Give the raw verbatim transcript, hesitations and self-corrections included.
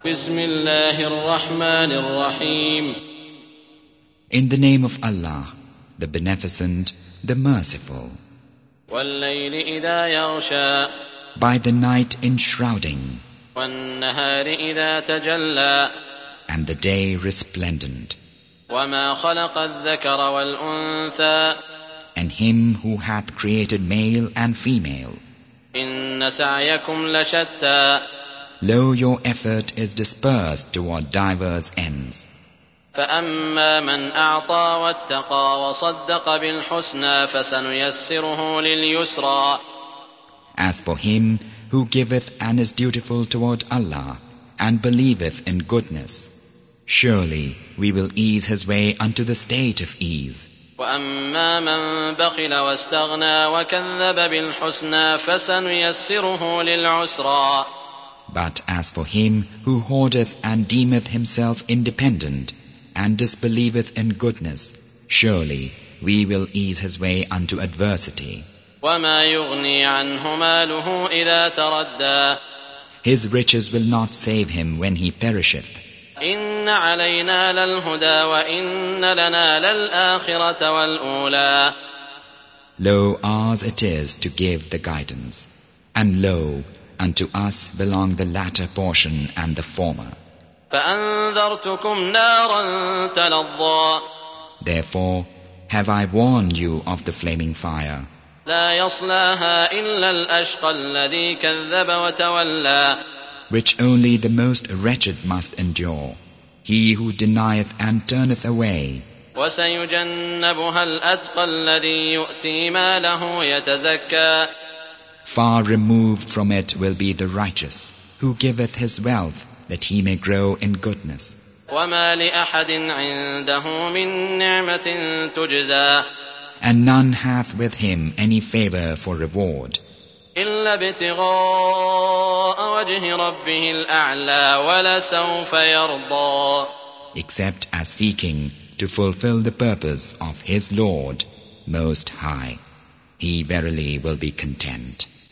بسم الله الرحمن الرحيم. In the name of Allah, the Beneficent, the Merciful. والليل إذا يغشى. By the night enshrouding. والنهار إذا تجلى. And the day resplendent. وما خلق الذكر والأنثى. And him who hath created male and female. إن سعيكم لشتى. Lo, your effort is dispersed toward diverse ends. فأما من أعطى واتقى وصدق بالحسنى فسنيسره لليسرى. As for him who giveth and is dutiful toward Allah and believeth in goodness, surely we will ease his way unto the state of ease. وأما من بخل واستغنى وكذب بالحسنى فسنيسره للعسرى. But as for him who hoardeth and deemeth himself independent and disbelieveth in goodness, surely we will ease his way unto adversity. وما يغني عنه ماله إذا تردى. His riches will not save him when he perisheth. إن علينا للهدى وإن لنا للآخرة والأولى. Lo, ours it is to give the guidance, and lo, unto us belong the latter portion and the former. فأنذرتكم نارا تلظى. Therefore have I warned you of the flaming fire. لا يصلاها إلا الأشقى الذي كذب وتولى. Which only the most wretched must endure, he who denieth and turneth away. وسيجنبها الأتقى الذي يؤتي ماله يتزكى. Far removed from it will be the righteous, who giveth his wealth that he may grow in goodness. وما لأحد عنده من نعمة تجزى. And none hath with him any favor for reward. إلا ابتغاء وجه ربه الأعلى ولسوف يرضى. Except as seeking to fulfill the purpose of his Lord Most High, he verily will be content.